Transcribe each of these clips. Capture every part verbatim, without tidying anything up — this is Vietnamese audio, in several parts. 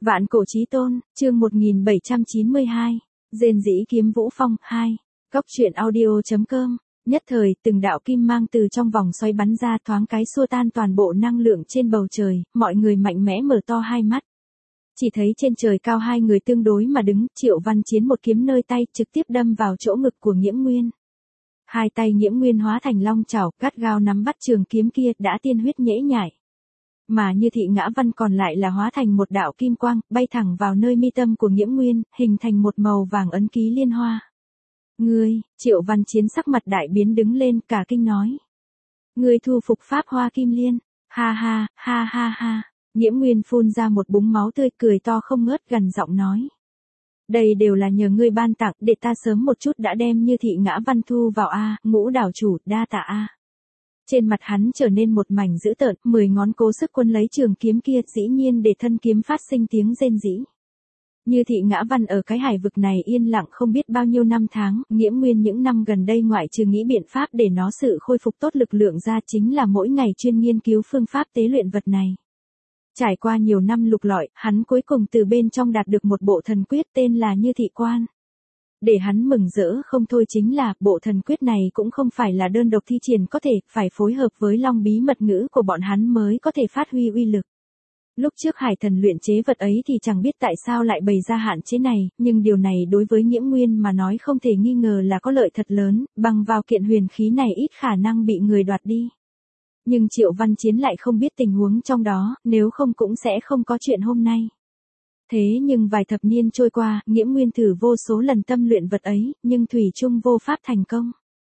Vạn cổ chí tôn, chương một nghìn bảy trăm chín mươi hai, rền rĩ kiếm vũ phong, hai. Góc truyện audio.com, nhất thời, từng đạo kim mang từ trong vòng xoáy bắn ra thoáng cái xua tan toàn bộ năng lượng trên bầu trời, mọi người mạnh mẽ mở to hai mắt. Chỉ thấy trên trời cao hai người tương đối mà đứng, Triệu Văn Chiến một kiếm nơi tay trực tiếp đâm vào chỗ ngực của Nghiễm Nguyên. Hai tay Nghiễm Nguyên hóa thành long chảo, gắt gao nắm bắt trường kiếm kia đã tiên huyết nhễ nhại. Mà Như Thị Ngã Văn còn lại là hóa thành một đạo kim quang, bay thẳng vào nơi mi tâm của Nghiễm Nguyên, hình thành một màu vàng ấn ký liên hoa. Ngươi, Triệu Văn Chiến sắc mặt đại biến đứng lên cả kinh nói. Ngươi thu phục pháp hoa kim liên, ha ha, ha ha ha. Nghiễm Nguyên phun ra một búng máu tươi cười to không ngớt gần giọng nói. Đây đều là nhờ ngươi ban tặng để ta sớm một chút đã đem Như Thị Ngã Văn thu vào a, Ngũ đảo chủ, đa tạ a. Trên mặt hắn trở nên một mảnh dữ tợn, mười ngón cố sức quân lấy trường kiếm kia, dĩ nhiên để thân kiếm phát sinh tiếng rên rỉ. Như Thị Ngã Văn ở cái hải vực này yên lặng không biết bao nhiêu năm tháng, Nghiễm Nguyên những năm gần đây ngoại trừ nghĩ biện pháp để nó sự khôi phục tốt lực lượng ra chính là mỗi ngày chuyên nghiên cứu phương pháp tế luyện vật này. Trải qua nhiều năm lục lọi, hắn cuối cùng từ bên trong đạt được một bộ thần quyết tên là Như Thị Quan. Để hắn mừng rỡ không thôi chính là, bộ thần quyết này cũng không phải là đơn độc thi triển có thể, phải phối hợp với long bí mật ngữ của bọn hắn mới có thể phát huy uy lực. Lúc trước Hải Thần luyện chế vật ấy thì chẳng biết tại sao lại bày ra hạn chế này, nhưng điều này đối với Nghiễm Nguyên mà nói không thể nghi ngờ là có lợi thật lớn, bằng vào kiện huyền khí này ít khả năng bị người đoạt đi. Nhưng Triệu Văn Chiến lại không biết tình huống trong đó, nếu không cũng sẽ không có chuyện hôm nay. Thế nhưng vài thập niên trôi qua, Nghiễm Nguyên thử vô số lần tâm luyện vật ấy, nhưng thủy chung vô pháp thành công.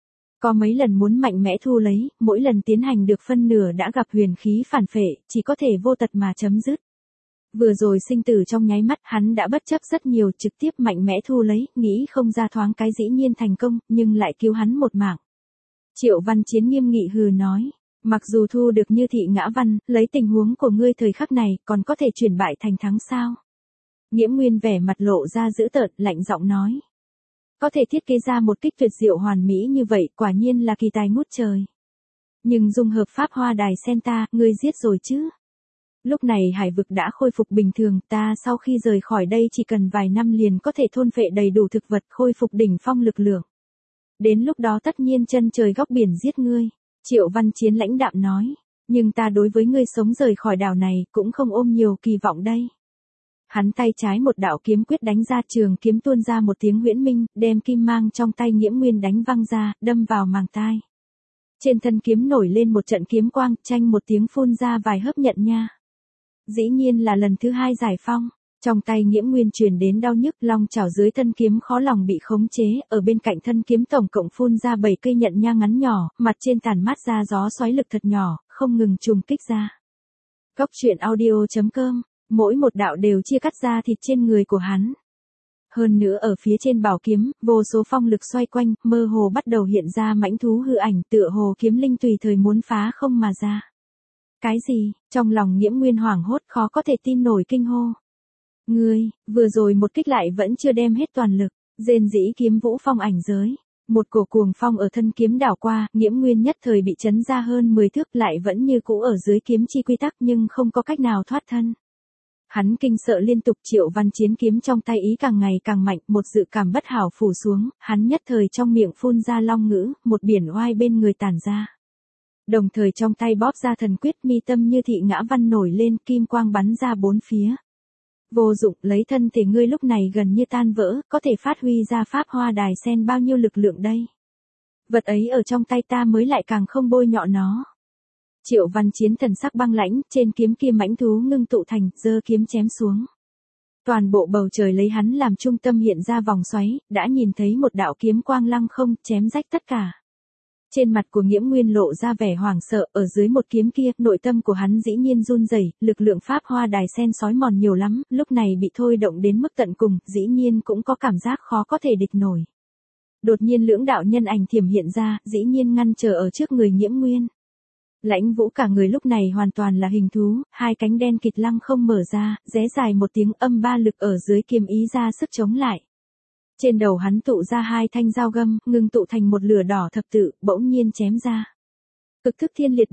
Có mấy lần muốn mạnh mẽ thu lấy, mỗi lần tiến hành được phân nửa đã gặp huyền khí phản phệ, chỉ có thể vô tật mà chấm dứt. Vừa rồi sinh tử trong nháy mắt, hắn đã bất chấp rất nhiều, trực tiếp mạnh mẽ thu lấy, nghĩ không ra thoáng cái dĩ nhiên thành công, nhưng lại cứu hắn một mạng. Triệu Văn Chiến nghiêm nghị hừ nói. Mặc dù thu được Như Thị Ngã Văn, lấy tình huống của ngươi thời khắc này, còn có thể chuyển bại thành thắng sao? Nghiễm Nguyên vẻ mặt lộ ra dữ tợn, lạnh giọng nói. Có thể thiết kế ra một kích tuyệt diệu hoàn mỹ như vậy, quả nhiên là kỳ tài ngút trời. Nhưng dung hợp pháp hoa đài sen ta, ngươi giết rồi chứ? Lúc này hải vực đã khôi phục bình thường, ta sau khi rời khỏi đây chỉ cần vài năm liền có thể thôn phệ đầy đủ thực vật, khôi phục đỉnh phong lực lượng. Đến lúc đó tất nhiên chân trời góc biển giết ngươi. Triệu Văn Chiến lãnh đạm nói, nhưng ta đối với ngươi sống rời khỏi đảo này cũng không ôm nhiều kỳ vọng đây. Hắn tay trái một đạo kiếm quyết đánh ra, trường kiếm tuôn ra một tiếng huyễn minh, đem kim mang trong tay Nghiễm Nguyên đánh văng ra, đâm vào màng tai. Trên thân kiếm nổi lên một trận kiếm quang, chanh một tiếng phun ra vài hớp nhận nha. Dĩ nhiên là lần thứ hai giải phong. Trong tay Nghiễm Nguyên truyền đến đau nhức, long chảo dưới thân kiếm khó lòng bị khống chế, ở bên cạnh thân kiếm tổng cộng phun ra bảy cây nhận nha ngắn nhỏ, mặt trên tản mát ra gió xoáy lực thật nhỏ, không ngừng trùng kích ra. Góc truyện audio.com, mỗi một đạo đều chia cắt ra thịt trên người của hắn. Hơn nữa ở phía trên bảo kiếm, vô số phong lực xoay quanh, mơ hồ bắt đầu hiện ra mãnh thú hư ảnh, tựa hồ kiếm linh tùy thời muốn phá không mà ra. Cái gì? Trong lòng Nghiễm Nguyên hoảng hốt khó có thể tin nổi kinh hô. Ngươi, vừa rồi một kích lại vẫn chưa đem hết toàn lực, rền rĩ kiếm vũ phong ảnh giới. Một cổ cuồng phong ở thân kiếm đảo qua, Nghiễm Nguyên nhất thời bị chấn ra hơn mười thước, lại vẫn như cũ ở dưới kiếm chi quy tắc nhưng không có cách nào thoát thân. Hắn kinh sợ liên tục, Triệu Văn Chiến kiếm trong tay ý càng ngày càng mạnh, một dự cảm bất hảo phủ xuống, hắn nhất thời trong miệng phun ra long ngữ, một biển oai bên người tản ra. Đồng thời trong tay bóp ra thần quyết, mi tâm Như Thị Ngã Văn nổi lên, kim quang bắn ra bốn phía. Vô dụng, lấy thân thể ngươi lúc này gần như tan vỡ, có thể phát huy ra pháp hoa đài sen bao nhiêu lực lượng đây. Vật ấy ở trong tay ta mới lại càng không bôi nhọ nó. Triệu Văn Chiến thần sắc băng lãnh, trên kiếm kia mãnh thú ngưng tụ thành, giơ kiếm chém xuống. Toàn bộ bầu trời lấy hắn làm trung tâm hiện ra vòng xoáy, đã nhìn thấy một đạo kiếm quang lăng không, chém rách tất cả. Trên mặt của Nghiễm Nguyên lộ ra vẻ hoảng sợ, ở dưới một kiếm kia, nội tâm của hắn dĩ nhiên run rẩy, lực lượng pháp hoa đài sen sói mòn nhiều lắm, lúc này bị thôi động đến mức tận cùng, dĩ nhiên cũng có cảm giác khó có thể địch nổi. Đột nhiên lưỡng đạo nhân ảnh thiểm hiện ra, dĩ nhiên ngăn trở ở trước người Nghiễm Nguyên. Lãnh Vũ cả người lúc này hoàn toàn là hình thú, hai cánh đen kịt lăng không mở ra, ré dài một tiếng, âm ba lực ở dưới kiếm ý ra sức chống lại. Trên đầu hắn tụ ra hai thanh dao găm, ngưng tụ thành một lửa đỏ thập tự, bỗng nhiên chém ra. Cực thức thiên liệt địa,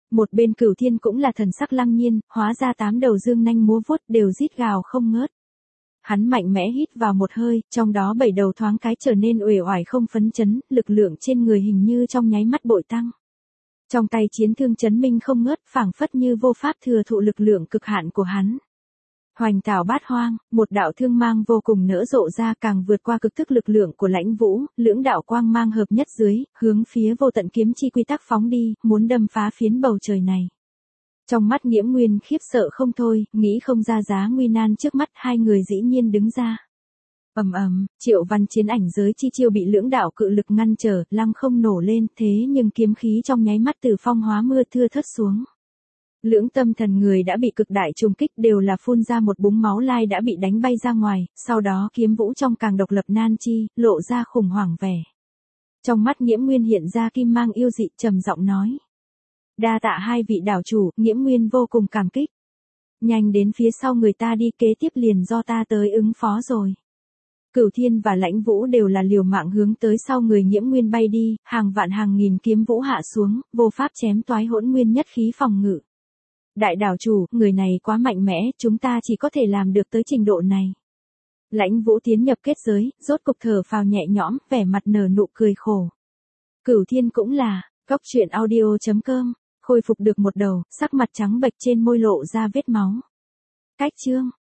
Một bên Cửu Thiên cũng là thần sắc lăng nhiên, hóa ra tám đầu dương nanh múa vuốt đều rít gào không ngớt. Hắn mạnh mẽ hít vào một hơi, trong đó bảy đầu thoáng cái trở nên uể oải không phấn chấn, lực lượng trên người hình như trong nháy mắt bội tăng. Trong tay chiến thương chấn minh không ngớt, phảng phất như vô pháp thừa thụ lực lượng cực hạn của hắn. Hoành Tảo Bát Hoang, một đạo thương mang vô cùng nở rộ ra, càng vượt qua cực thức lực lượng của Lãnh Vũ, lưỡng đạo quang mang hợp nhất dưới, hướng phía vô tận kiếm chi quy tắc phóng đi, muốn đâm phá phiến bầu trời này. Trong mắt Nghiễm Nguyên khiếp sợ không thôi, nghĩ không ra giá nguy nan trước mắt, hai người dĩ nhiên đứng ra. Ầm ầm, Triệu Văn chiến ảnh giới chi chiêu bị lưỡng đạo cự lực ngăn trở, lăng không nổ lên, thế nhưng kiếm khí trong nháy mắt từ phong hóa mưa thưa thớt xuống. Lưỡng tâm thần người đã bị cực đại trùng kích, đều là phun ra một búng máu lai đã bị đánh bay ra ngoài, sau đó kiếm vũ trong càng độc lập nan chi, lộ ra khủng hoảng vẻ. Trong mắt Nghiễm Nguyên hiện ra kim mang yêu dị, trầm giọng nói. Đa tạ hai vị đảo chủ, Nghiễm Nguyên vô cùng cảm kích. Nhanh đến phía sau người ta đi, kế tiếp liền do ta tới ứng phó rồi. Cửu Thiên và Lãnh Vũ đều là liều mạng hướng tới sau người Nghiễm Nguyên bay đi, hàng vạn hàng nghìn kiếm vũ hạ xuống, vô pháp chém toái hỗn nguyên nhất khí phòng ngự. Đại đảo chủ, người này quá mạnh mẽ, chúng ta chỉ có thể làm được tới trình độ này. Lãnh Vũ tiến nhập kết giới, rốt cục thở phào nhẹ nhõm, vẻ mặt nở nụ cười khổ. Cửu Thiên cũng là, Cốc Truyện Audio chấm com, khôi phục được một đầu, sắc mặt trắng bệch trên môi lộ ra vết máu. Cách chương